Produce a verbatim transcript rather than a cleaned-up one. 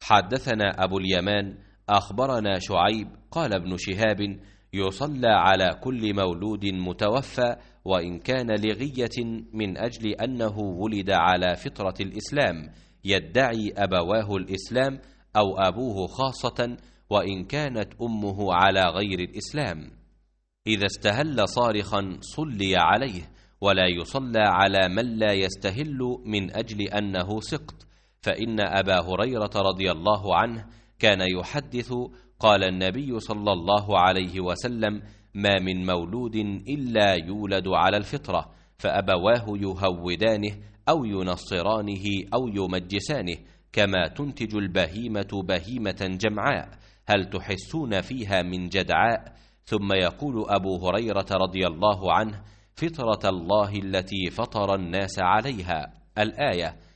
حدثنا أبو اليمان أخبرنا شعيب قال ابن شهاب: يصلى على كل مولود متوفى وإن كان لغية من أجل أنه ولد على فطرة الإسلام يدعي أبواه الإسلام أو أبوه خاصة وإن كانت أمه على غير الإسلام. إذا استهل صارخا صلي عليه، ولا يصلى على من لا يستهل من أجل أنه سقط، فإن أبا هريرة رضي الله عنه كان يحدث قال النبي صلى الله عليه وسلم: ما من مولود إلا يولد على الفطرة، فأبواه يهودانه أو ينصرانه أو يمجسانه، كما تنتج البهيمة بهيمة جمعاء، هل تحسون فيها من جدعاء؟ ثم يقول أبو هريرة رضي الله عنه: فطرة الله التي فطر الناس عليها، الآية.